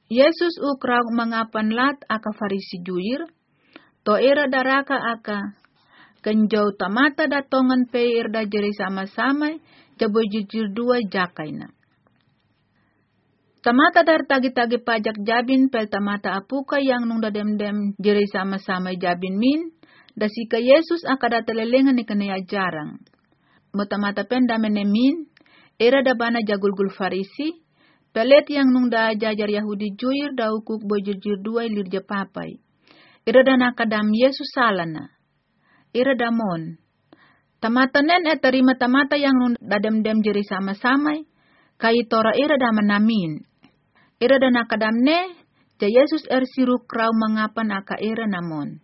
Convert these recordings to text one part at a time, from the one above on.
Yesus ukraw mangapan lat aka Farisi juir, to era daraka aka kenjau tamata datongan peir da jeri sama-sama, jabo jujur dua jakaina. Tamata dar tagi-tagi pajak jabin pel tamata apuka yang nung da dem-dem jeri sama-sama jabin min, da sika Yesus aka datelelengan ni kene jarang. Mo tamata pen da menemin, era da bana jagulgul Farisi, pelet yang nung da jajar Yahudi juir da ukuk bojujur dua lirja papai. Era da nakadam Yesus salana. Era damon. Tamata nen terima tamata yang nun dadem-dem jeri sama-sama, kai tora era da manamin. Era da nakadam ne, ja Yesus siruk kraw mangapan aka era namon.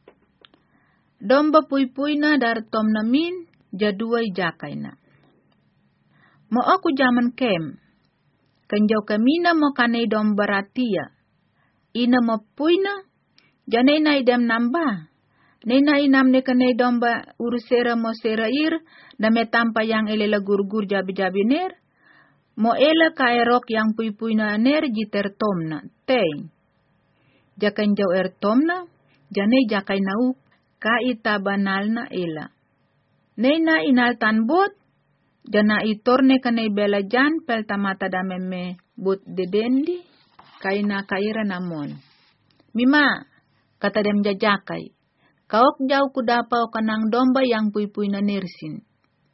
Domba pui-puina dar tom namin, jaduai jakaina. Mo aku jaman kem, kenjau kamina mo kanay domba ratia. Ina mo puina, janay na idem namba. Nena inam ne kanay domba urusera mo serair, na metampa yang elela gurgur jabi-jabi ner, mo ela kaerok yang pui-pui na ner jiter tomna, teng. Jakan jau tomna, janay jakay nauk, ka ita banal na ela. Nena inal tanbot, jana itor ne kanay bela jan pel tamata dameme but dedendi, kay na kaira namon. Mima, kata dem jajakay. Kaok jauh kudapaw kanang domba yang pui-pui na nirsin.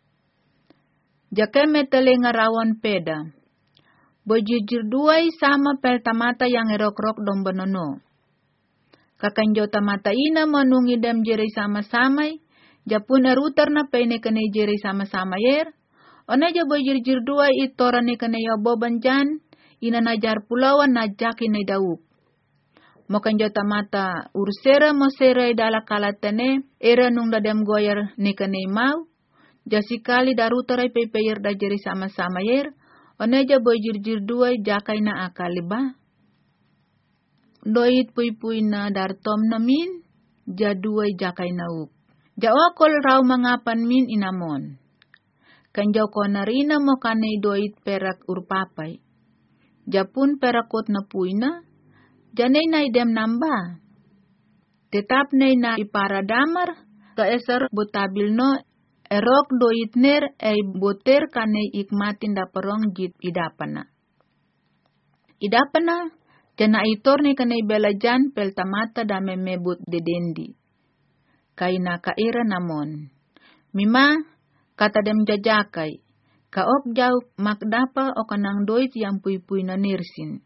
Jake metele ngarawan peda. Bojujur duay sama pel tamata yang erok-rok domba nono. Kakanjo tamata ina manungi dem jeri sama-samay. Japun erutar na pene kene jeri sama-sama yer. Ona ja bojujur duay itora ne kene yoboban jan. Ina najar pulawan na jaki ne dauk. Mokan jota mata ursera mo serai dala kalatane era nung dadem goyer nikane mau jasikali darutarai pepeyer da jeri sama-sama yer oneja bojir-jir dua jakai na akaliba doit pui-pui na dar tom na min jaduai jakai na uk jawakol raw mangapan min inamon kanjaw ko narina mo kanay doit perak urpapay japun perakot na puina janay na idem namba. Tetap na iparadamar, kaesar butabil no, erok doitner ay boter kanay ikmatin da parong jit idapana. Idapana, jana itor ni kanay belajan pel tamata da memebut dedendi. Kay na kaira namon. Mima, kata dem jajakay, kaok jaw makdapa o kanang doit yang pui-pui na nirsin.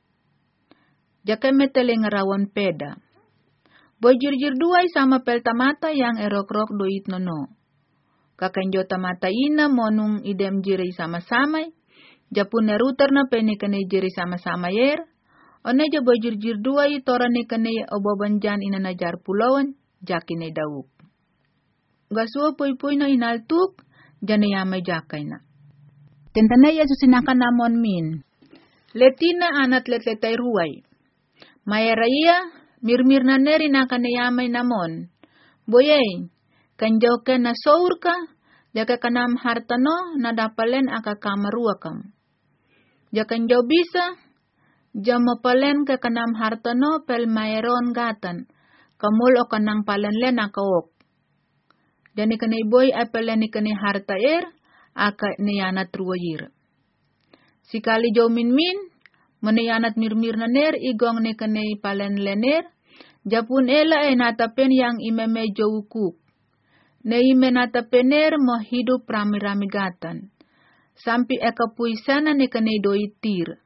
Jaka metele ngarawan peda. Bojir-jir duay sama pel tamata yang erok-rok doit nono. Kakanjo tamata ina monung idem jiri sama-sama. Japun nerutar na pene kene jiri sama-sama yer. Oneja bojir-jir duay tora ne kene oboban jan ina najar pulauan jaki ne dauk. Gasua pui-pui na inaltuk jane yamay jakay na. Tentana Yesus inakan namon min. Letina anat letletay ruay. Mayaraya, mirmir na neri na kanayamay namon. Boyay, kanjaw ka na sour ka, jaka kanam hartano na dapalen aka kamaruakam. Jakanjaw bisa, jamapalen ka kanam hartano pel mayroon gatan, kamul o kanang palenlen akaok. Jani kanay boy apelen ni kanay harta aka niyanat ruwayir. Sikali jaw min, manayanat mirmir na ner igong ne kanay palen lener, japun ela natapen yang imeme jawukuk. Ne ime natapener mo hidup rami-rami gatan. Sampi ekapuisana ne kanay doitir.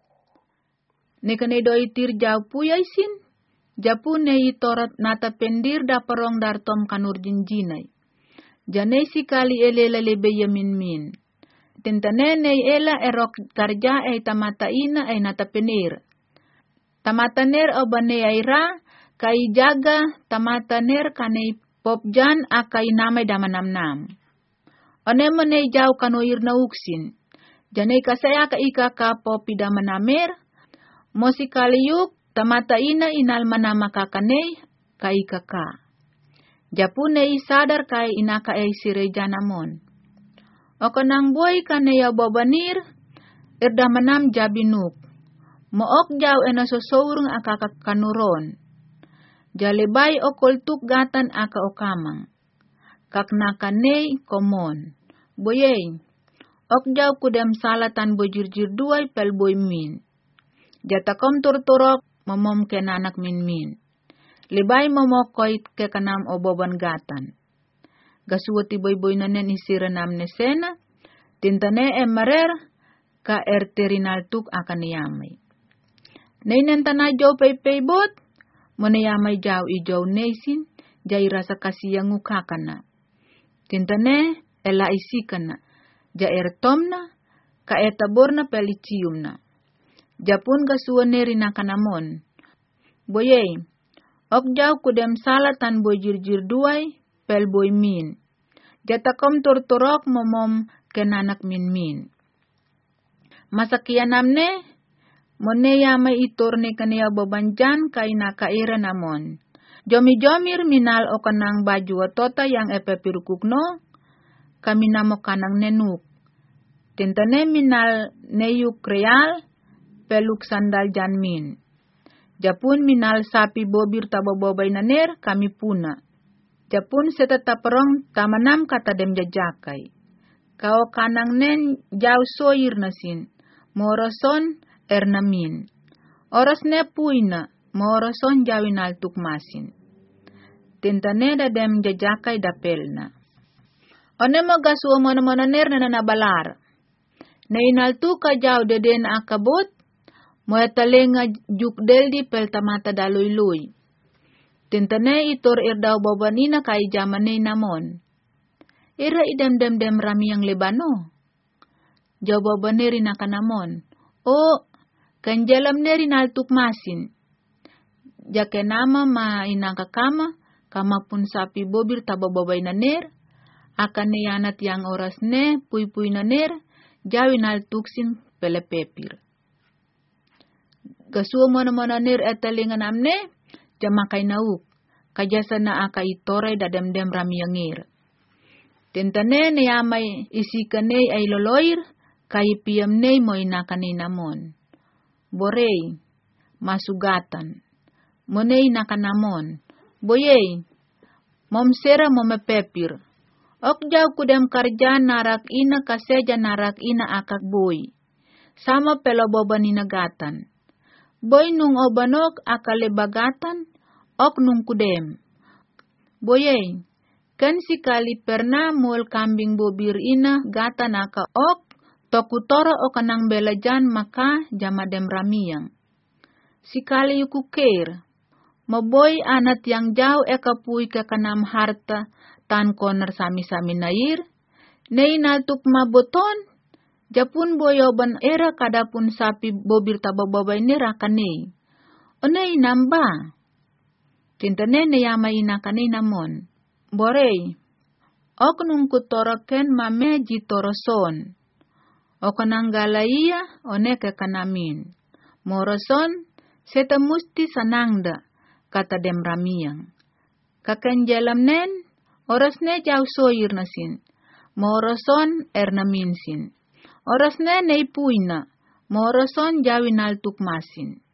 Ne kanay doitir jaw puyaisin, japun ne itorat natapendir da parong dartom kanur jinjinay. Janay sikali elela lebe yamin min. Tintanenay ela erok karja ay tamata ina ay natapenir. Tamataner o banay ay ra, kay jaga tamataner kanay popjan akay namay damanamnam. Onemonay jaw kanoir na uksin. Janay kasaya ka ika ka popi damanamer, mosikaliuk tamata ina inalmanama kakanay kay kaka. Japunay sadar kay inaka ay sirejanamon. O kanang boy kanaya babanir, erdamanam jabinuk. Mook jaw ena sosourung aka kanuron. Jalebay okol tuk gatan aka okamang. Kaknakanay komon. Boyey, ok jaw kudem salatan bojirjir duay pel boy min. Jatakom turturok momom kenanak min. Lebay momokoy ke kanam oboban gatan. Gasuwati boy nanen isirenam nesena, tintane marer ka erterinal tuk akan yamay. Nainen tanay jaw pay bot, monayamay jaw ijaw nesin, jay rasa kasiyang ukakana. Tintane ela isikana, ja ertomna, ka etaborna peliciumna. Japun gasuwane rinakanamon. Boyey, ok jaw kudem salatan bojirjir duay, pel boy min. Jatakom turturok momom kenanak min. Masakianamne, moneya may itorne kaniya babanjan kay nakaira namon. Jomi-jomir minal o kanang baju tota yang epepirukukno, kami namo kanang nenuk. Tintane minal neyuk real, peluk sandal janmin. Japun minal sapi bobir tabobobay naner kami puna. Japun setataperong tamanam kata dem jajakay. Kao kanang nen jaw soyir nasin, moroson ernamin. Oras ne puina, moroson jawinal tukmasin. Tintane da dem jajakay dapelna. One magasuo mono-mononer na nanabalar. Na inaltu ka jaw deden akabot, moetalenga jukdeldi pel tamata daloy-loy. Tintane itor irdaw babanina kay jamanay namon. Ira idem-dem rami yang lebano. Jaw babaneri na kanamon. O, kanjalam neri naltuk masin. Jake nama ma inangkakama, kama pun sapi bobir tabababay na ner, akan niyanat yang oras ne, puy-puy na ner, jawin naltuksin pelepepir. Gasuo mono-mono ner etalingan amne, jamakay nauk, kajasa na aka itoray dadem-dem rami yang ngir. Tintane niyamay isikanay ay loloyir, kay piyamnay mo inakanay namon. Borey, masugatan. Monay nakanamon. Boyey, momsera momepepir. Ok jaw kudem karja narak ina kaseja narak ina akak boy. Sama peloboban inagatan. Boy nung obanok akalebagatan, ok nung kudem. Boyey, kan sikali perna mul kambing bobir ina gata naka ok, tokutoro o kanang belajan maka jamadem ramiyang. Sikali yukuker, maboy anat yang jauh ekapuy ke kanam harta tan koner sami-sami nair, nei natuk maboton, japun boyoban era kadapun sapi bobir tabababay nira kanei. Onay namba, tintane neyamay inakanay namon. Borey, ok nung kutoroken mame jitoroson. O kanang galaiya o neke kanamin. Moroson, seta musti sanangda, kata dem ramiyang. Kakanjalam nen, oras ne jaw soyir nasin. Moroson ernaminsin. Oras ne neipuina, moroson jawinal tukmasin.